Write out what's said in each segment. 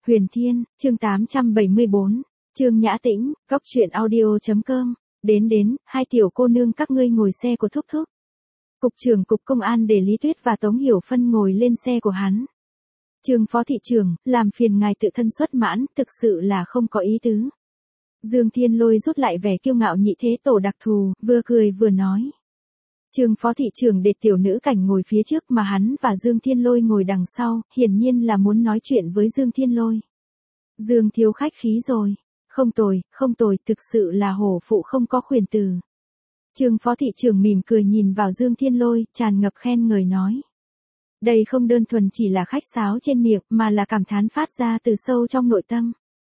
Huyền Thiên, chương 874, Trương Nhã Tĩnh, Cóc truyện audio.com, đến, hai tiểu cô nương các ngươi ngồi xe của thúc thúc. Cục trưởng cục công an để Lý Tuyết và Tống Hiểu Phân ngồi lên xe của hắn. Trương phó thị trưởng, làm phiền ngài tự thân xuất mãn, thực sự là không có ý tứ. Dương Thiên Lôi rút lại vẻ kiêu ngạo nhị thế tổ đặc thù, vừa cười vừa nói. Trương phó thị trưởng để tiểu nữ cảnh ngồi phía trước mà hắn và Dương Thiên Lôi ngồi đằng sau, hiển nhiên là muốn nói chuyện với Dương Thiên Lôi. Dương thiếu khách khí rồi. Không tồi, thực sự là hổ phụ không có khuyển từ. Trương phó thị trưởng mỉm cười nhìn vào Dương Thiên Lôi, tràn ngập khen ngợi nói. Đây không đơn thuần chỉ là khách sáo trên miệng mà là cảm thán phát ra từ sâu trong nội tâm.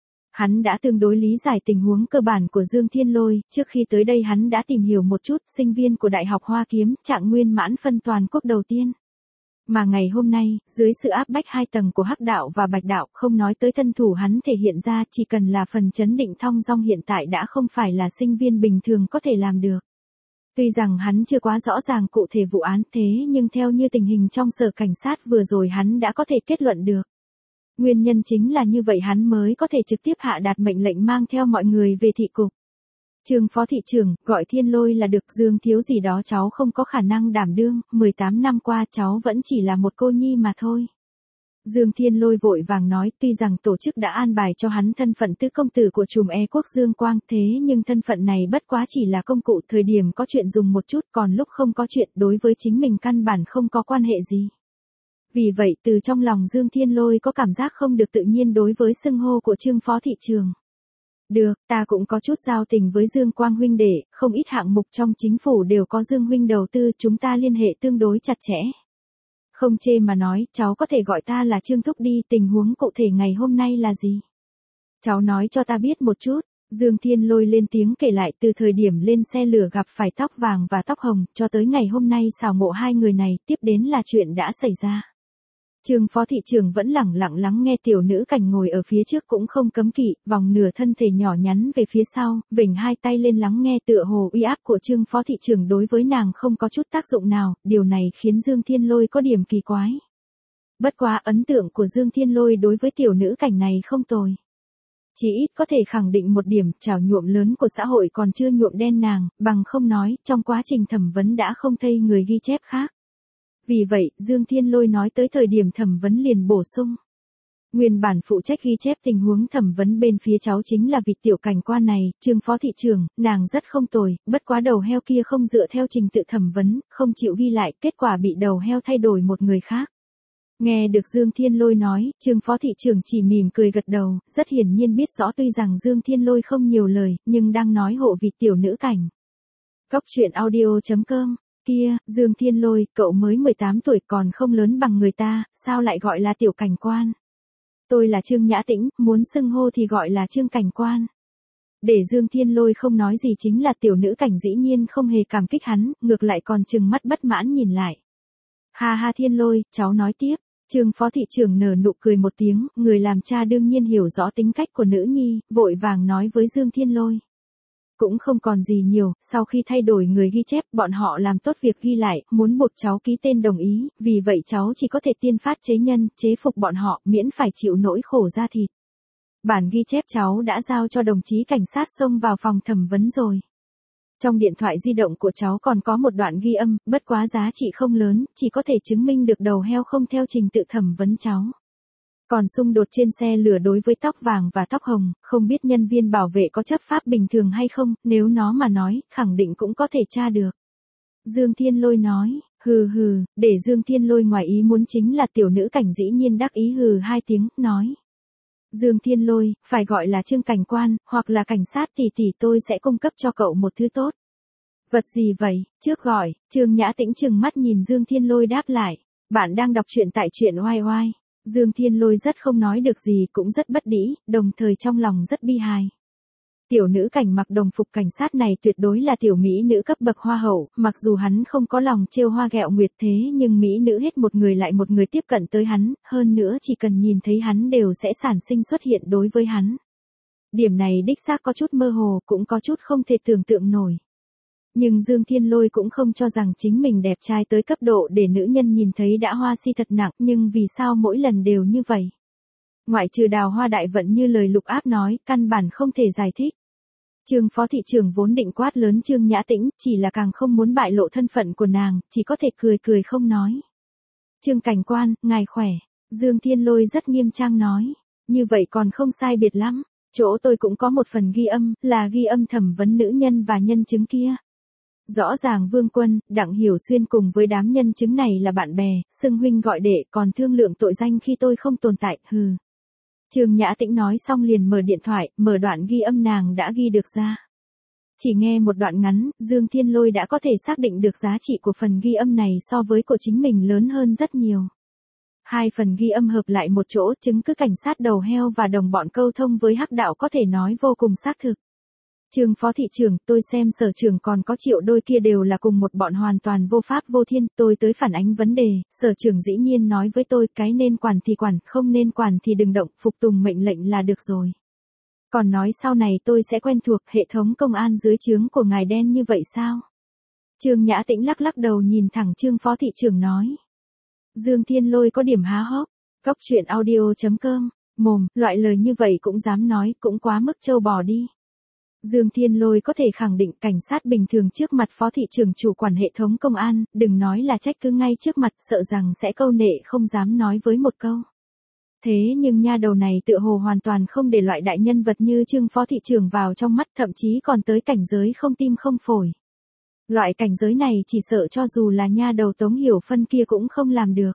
Hắn đã tương đối lý giải tình huống cơ bản của Dương Thiên Lôi, trước khi tới đây hắn đã tìm hiểu một chút, sinh viên của Đại học Hoa Kiếm, trạng nguyên mãn phân toàn quốc đầu tiên. Mà ngày hôm nay, dưới sự áp bách hai tầng của Hắc đạo và Bạch đạo, không nói tới thân thủ hắn thể hiện ra, chỉ cần là phần chấn định thong dong hiện tại đã không phải là sinh viên bình thường có thể làm được. Tuy rằng hắn chưa quá rõ ràng cụ thể vụ án thế nhưng theo như tình hình trong sở cảnh sát vừa rồi hắn đã có thể kết luận được. Nguyên nhân chính là như vậy hắn mới có thể trực tiếp hạ đạt mệnh lệnh mang theo mọi người về thị cục. Trương phó thị trưởng, gọi Thiên Lôi là được, Dương thiếu gì đó cháu không có khả năng đảm đương, 18 năm qua cháu vẫn chỉ là một cô nhi mà thôi. Dương Thiên Lôi vội vàng nói, tuy rằng tổ chức đã an bài cho hắn thân phận tứ công tử của trùm E quốc Dương Quang thế nhưng thân phận này bất quá chỉ là công cụ, thời điểm có chuyện dùng một chút còn lúc không có chuyện đối với chính mình căn bản không có quan hệ gì. Vì vậy từ trong lòng Dương Thiên Lôi có cảm giác không được tự nhiên đối với xưng hô của Trương phó thị trưởng. Được, ta cũng có chút giao tình với Dương Quang huynh đệ, không ít hạng mục trong chính phủ đều có Dương huynh đầu tư, chúng ta liên hệ tương đối chặt chẽ. Không chê mà nói, cháu có thể gọi ta là Trương thúc đi, tình huống cụ thể ngày hôm nay là gì? Cháu nói cho ta biết một chút. Dương Thiên Lôi lên tiếng kể lại từ thời điểm lên xe lửa gặp phải tóc vàng và tóc hồng, cho tới ngày hôm nay xảo ngộ hai người này, tiếp đến là chuyện đã xảy ra. Trương phó thị trưởng vẫn lẳng lặng lắng nghe, tiểu nữ cảnh ngồi ở phía trước cũng không cấm kỵ, vòng nửa thân thể nhỏ nhắn về phía sau, vểnh hai tay lên lắng nghe, tựa hồ uy áp của Trương phó thị trưởng đối với nàng không có chút tác dụng nào, điều này khiến Dương Thiên Lôi có điểm kỳ quái. Bất quá ấn tượng của Dương Thiên Lôi đối với tiểu nữ cảnh này không tồi. Chỉ ít có thể khẳng định một điểm, trào nhuộm lớn của xã hội còn chưa nhuộm đen nàng, bằng không nói, trong quá trình thẩm vấn đã không thây người ghi chép khác. Vì vậy, Dương Thiên Lôi nói tới thời điểm thẩm vấn liền bổ sung. Nguyên bản phụ trách ghi chép tình huống thẩm vấn bên phía cháu chính là vị tiểu cảnh quan này, Trương phó thị trưởng, nàng rất không tồi, bất quá đầu heo kia không dựa theo trình tự thẩm vấn, không chịu ghi lại, kết quả bị đầu heo thay đổi một người khác. Nghe được Dương Thiên Lôi nói, Trương phó thị trưởng chỉ mỉm cười gật đầu, rất hiển nhiên biết rõ tuy rằng Dương Thiên Lôi không nhiều lời, nhưng đang nói hộ vị tiểu nữ cảnh. Cóc truyện audio.com. Kia, Dương Thiên Lôi, cậu mới 18 tuổi còn không lớn bằng người ta, sao lại gọi là tiểu cảnh quan? Tôi là Trương Nhã Tĩnh, muốn xưng hô thì gọi là Trương cảnh quan. Để Dương Thiên Lôi không nói gì chính là tiểu nữ cảnh dĩ nhiên không hề cảm kích hắn, ngược lại còn trừng mắt bất mãn nhìn lại. Ha Thiên Lôi, cháu nói tiếp. Trương phó thị trưởng nở nụ cười một tiếng, người làm cha đương nhiên hiểu rõ tính cách của nữ nhi, vội vàng nói với Dương Thiên Lôi. Cũng không còn gì nhiều, sau khi thay đổi người ghi chép, bọn họ làm tốt việc ghi lại, muốn buộc cháu ký tên đồng ý, vì vậy cháu chỉ có thể tiên phát chế nhân, chế phục bọn họ, miễn phải chịu nỗi khổ da thịt. Bản ghi chép cháu đã giao cho đồng chí cảnh sát xông vào phòng thẩm vấn rồi. Trong điện thoại di động của cháu còn có một đoạn ghi âm, bất quá giá trị không lớn, chỉ có thể chứng minh được đầu heo không theo trình tự thẩm vấn cháu. Còn xung đột trên xe lửa đối với tóc vàng và tóc hồng, không biết nhân viên bảo vệ có chấp pháp bình thường hay không, nếu nó mà nói, khẳng định cũng có thể tra được. Dương Thiên Lôi nói, hừ, để Dương Thiên Lôi ngoài ý muốn chính là tiểu nữ cảnh dĩ nhiên đắc ý hừ hai tiếng, nói. Dương Thiên Lôi, phải gọi là Trương cảnh quan, hoặc là cảnh sát thì tôi sẽ cung cấp cho cậu một thứ tốt. Vật gì vậy, trước gọi, Trương Nhã Tĩnh trừng mắt nhìn Dương Thiên Lôi đáp lại, bạn đang đọc truyện tại truyện oai oai. Dương Thiên Lôi rất không nói được gì, cũng rất bất đĩ, đồng thời trong lòng rất bi hài. Tiểu nữ cảnh mặc đồng phục cảnh sát này tuyệt đối là tiểu mỹ nữ cấp bậc hoa hậu, mặc dù hắn không có lòng trêu hoa ghẹo nguyệt thế nhưng mỹ nữ hết một người lại một người tiếp cận tới hắn, hơn nữa chỉ cần nhìn thấy hắn đều sẽ sản sinh xuất hiện đối với hắn. Điểm này đích xác có chút mơ hồ, cũng có chút không thể tưởng tượng nổi. Nhưng Dương Thiên Lôi cũng không cho rằng chính mình đẹp trai tới cấp độ để nữ nhân nhìn thấy đã hoa si thật nặng, nhưng vì sao mỗi lần đều như vậy? Ngoại trừ Đào Hoa Đại Vận như lời Lục Áp nói, căn bản không thể giải thích. Trương phó thị trưởng vốn định quát lớn Trương Nhã Tĩnh, chỉ là càng không muốn bại lộ thân phận của nàng, chỉ có thể cười cười không nói. Trương cảnh quan, ngài khỏe. Dương Thiên Lôi rất nghiêm trang nói. Như vậy còn không sai biệt lắm. Chỗ tôi cũng có một phần ghi âm, là ghi âm thẩm vấn nữ nhân và nhân chứng kia. Rõ ràng Vương Quân, Đặng Hiểu Xuyên cùng với đám nhân chứng này là bạn bè, xưng huynh gọi đệ, còn thương lượng tội danh khi tôi không tồn tại, hừ. Trương Nhã Tĩnh nói xong liền mở điện thoại, mở đoạn ghi âm nàng đã ghi được ra. Chỉ nghe một đoạn ngắn, Dương Thiên Lôi đã có thể xác định được giá trị của phần ghi âm này so với của chính mình lớn hơn rất nhiều. Hai phần ghi âm hợp lại một chỗ, chứng cứ cảnh sát đầu heo và đồng bọn câu thông với hắc đạo có thể nói vô cùng xác thực. Trương phó thị trưởng, tôi xem sở trưởng còn có Triệu Đôi kia đều là cùng một bọn hoàn toàn vô pháp vô thiên, tôi tới phản ánh vấn đề, sở trưởng dĩ nhiên nói với tôi cái nên quản thì quản, không nên quản thì đừng động, phục tùng mệnh lệnh là được rồi. Còn nói sau này tôi sẽ quen thuộc hệ thống công an dưới trướng của ngài đen như vậy sao? Trương Nhã Tĩnh lắc lắc đầu nhìn thẳng Trương phó thị trưởng nói. Dương Thiên Lôi có điểm há hốc, Cóc truyện audio.com, mồm, loại lời như vậy cũng dám nói, cũng quá mức trâu bò đi. Dương Thiên Lôi có thể khẳng định cảnh sát bình thường trước mặt phó thị trưởng chủ quản hệ thống công an, đừng nói là trách cứ ngay trước mặt, sợ rằng sẽ câu nệ không dám nói với một câu. Thế nhưng nha đầu này tựa hồ hoàn toàn không để loại đại nhân vật như Trương phó thị trưởng vào trong mắt, thậm chí còn tới cảnh giới không tim không phổi. Loại cảnh giới này chỉ sợ cho dù là nha đầu Tống Hiểu Phân kia cũng không làm được.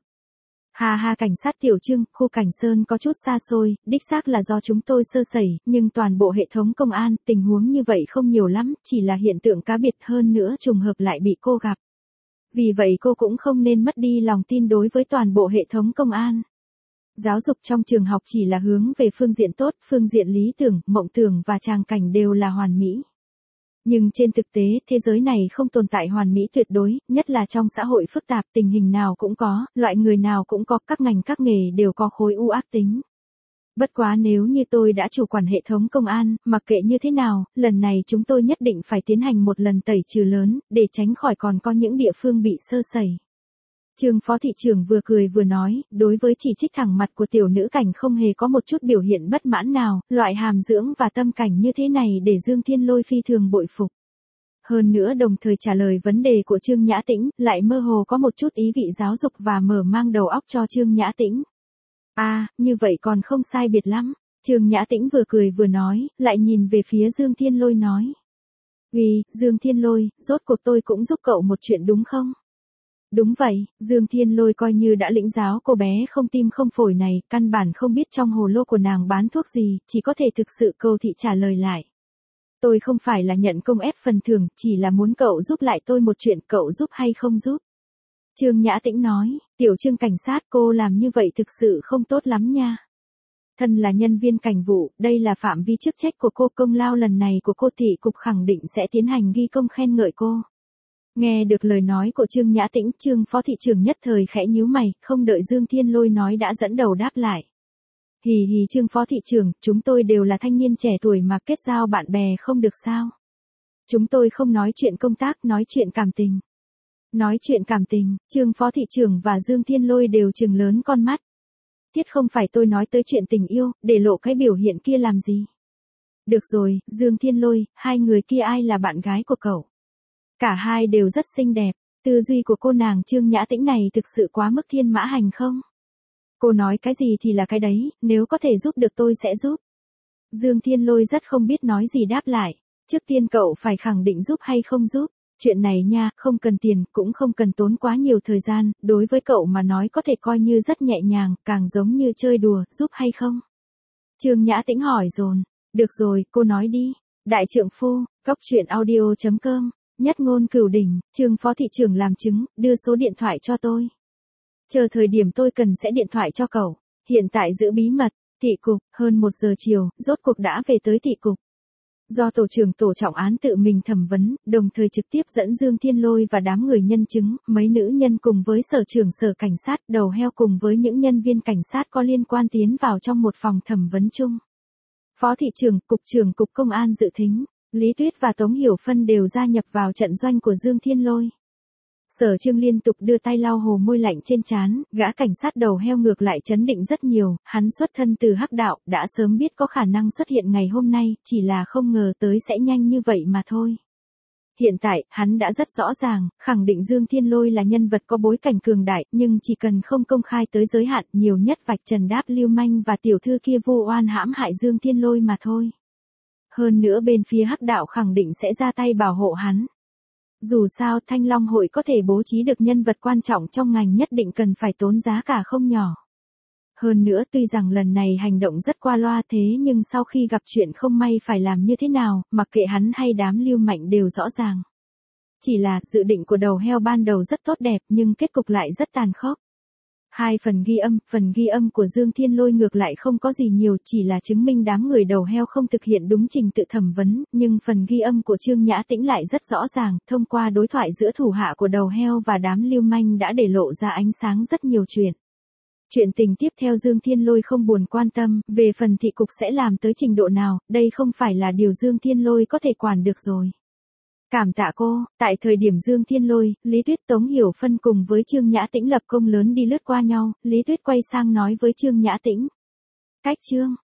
Hà hà, cảnh sát tiểu Trương, khu Cảnh Sơn có chút xa xôi, đích xác là do chúng tôi sơ sẩy, nhưng toàn bộ hệ thống công an, tình huống như vậy không nhiều lắm, chỉ là hiện tượng cá biệt, hơn nữa trùng hợp lại bị cô gặp. Vì vậy cô cũng không nên mất đi lòng tin đối với toàn bộ hệ thống công an. Giáo dục trong trường học chỉ là hướng về phương diện tốt, phương diện lý tưởng, mộng tưởng và tràng cảnh đều là hoàn mỹ. Nhưng trên thực tế, thế giới này không tồn tại hoàn mỹ tuyệt đối, nhất là trong xã hội phức tạp, tình hình nào cũng có, loại người nào cũng có, các ngành các nghề đều có khối u ác tính. Bất quá nếu như tôi đã chủ quản hệ thống công an, mặc kệ như thế nào, lần này chúng tôi nhất định phải tiến hành một lần tẩy trừ lớn, để tránh khỏi còn có những địa phương bị sơ sẩy. Trương phó thị trưởng vừa cười vừa nói, đối với chỉ trích thẳng mặt của tiểu nữ cảnh không hề có một chút biểu hiện bất mãn nào, loại hàm dưỡng và tâm cảnh như thế này để Dương Thiên Lôi phi thường bội phục. Hơn nữa đồng thời trả lời vấn đề của Trương Nhã Tĩnh, lại mơ hồ có một chút ý vị giáo dục và mở mang đầu óc cho Trương Nhã Tĩnh. Như vậy còn không sai biệt lắm. Trương Nhã Tĩnh vừa cười vừa nói, lại nhìn về phía Dương Thiên Lôi nói. Dương Thiên Lôi, rốt cuộc tôi cũng giúp cậu một chuyện đúng không? Đúng vậy, Dương Thiên Lôi coi như đã lĩnh giáo cô bé không tim không phổi này, căn bản không biết trong hồ lô của nàng bán thuốc gì, chỉ có thể thực sự cầu thị trả lời lại. Tôi không phải là nhận công ép phần thưởng, chỉ là muốn cậu giúp lại tôi một chuyện, cậu giúp hay không giúp? Trương Nhã Tĩnh nói, tiểu Trương cảnh sát, cô làm như vậy thực sự không tốt lắm nha. Thân là nhân viên cảnh vụ, đây là phạm vi chức trách của cô, công lao lần này của cô thị cục khẳng định sẽ tiến hành ghi công khen ngợi cô. Nghe được lời nói của Trương Nhã Tĩnh, Trương phó thị trưởng nhất thời khẽ nhíu mày, không đợi Dương Thiên Lôi nói đã dẫn đầu đáp lại. Hì Trương phó thị trưởng, chúng tôi đều là thanh niên trẻ tuổi mà kết giao bạn bè không được sao? Chúng tôi không nói chuyện công tác, nói chuyện cảm tình. Nói chuyện cảm tình, Trương phó thị trưởng và Dương Thiên Lôi đều trừng lớn con mắt. Thiết không phải tôi nói tới chuyện tình yêu, để lộ cái biểu hiện kia làm gì? Được rồi, Dương Thiên Lôi, hai người kia ai là bạn gái của cậu? Cả hai đều rất xinh đẹp, tư duy của cô nàng Trương Nhã Tĩnh này thực sự quá mức thiên mã hành không? Cô nói cái gì thì là cái đấy, nếu có thể giúp được tôi sẽ giúp. Dương Thiên Lôi rất không biết nói gì đáp lại, trước tiên cậu phải khẳng định giúp hay không giúp. Chuyện này nha, không cần tiền, cũng không cần tốn quá nhiều thời gian, đối với cậu mà nói có thể coi như rất nhẹ nhàng, càng giống như chơi đùa, giúp hay không? Trương Nhã Tĩnh hỏi dồn. Được rồi, cô nói đi. Đại trượng phu, Cóc truyện audio.com, nhất ngôn cửu đỉnh, Trương phó thị trưởng làm chứng, đưa số điện thoại cho tôi. Chờ thời điểm tôi cần sẽ điện thoại cho cậu, hiện tại giữ bí mật. Thị cục, hơn 1 giờ chiều, rốt cuộc đã về tới thị cục. Do tổ trưởng tổ trọng án tự mình thẩm vấn, đồng thời trực tiếp dẫn Dương Thiên Lôi và đám người nhân chứng, mấy nữ nhân cùng với sở trưởng sở cảnh sát, đầu heo cùng với những nhân viên cảnh sát có liên quan tiến vào trong một phòng thẩm vấn chung. Phó thị trưởng cục công an dự thính, Lý Tuyết và Tống Hiểu Phân đều gia nhập vào trận doanh của Dương Thiên Lôi. Sở Trương liên tục đưa tay lau hồ môi lạnh trên trán, gã cảnh sát đầu heo ngược lại chấn định rất nhiều, hắn xuất thân từ hắc đạo, đã sớm biết có khả năng xuất hiện ngày hôm nay, chỉ là không ngờ tới sẽ nhanh như vậy mà thôi. Hiện tại, hắn đã rất rõ ràng, khẳng định Dương Thiên Lôi là nhân vật có bối cảnh cường đại, nhưng chỉ cần không công khai tới giới hạn, nhiều nhất vạch trần đáp lưu manh và tiểu thư kia vô oan hãm hại Dương Thiên Lôi mà thôi. Hơn nữa bên phía hắc đạo khẳng định sẽ ra tay bảo hộ hắn. Dù sao Thanh Long hội có thể bố trí được nhân vật quan trọng trong ngành nhất định cần phải tốn giá cả không nhỏ. Hơn nữa tuy rằng lần này hành động rất qua loa thế nhưng sau khi gặp chuyện không may phải làm như thế nào, mặc kệ hắn hay đám lưu mạnh đều rõ ràng. Chỉ là dự định của đầu heo ban đầu rất tốt đẹp nhưng kết cục lại rất tàn khốc. Phần ghi âm của Dương Thiên Lôi ngược lại không có gì nhiều, chỉ là chứng minh đám người đầu heo không thực hiện đúng trình tự thẩm vấn, nhưng phần ghi âm của Trương Nhã Tĩnh lại rất rõ ràng, thông qua đối thoại giữa thủ hạ của đầu heo và đám lưu manh đã để lộ ra ánh sáng rất nhiều chuyện. Chuyện tình tiếp theo Dương Thiên Lôi không buồn quan tâm, về phần thị cục sẽ làm tới trình độ nào, đây không phải là điều Dương Thiên Lôi có thể quản được rồi. Cảm tạ cô, tại thời điểm Dương Thiên Lôi, Lý Tuyết Tống Hiểu Phân cùng với Trương Nhã Tĩnh lập công lớn đi lướt qua nhau, Lý Tuyết quay sang nói với Trương Nhã Tĩnh. Cách Trương,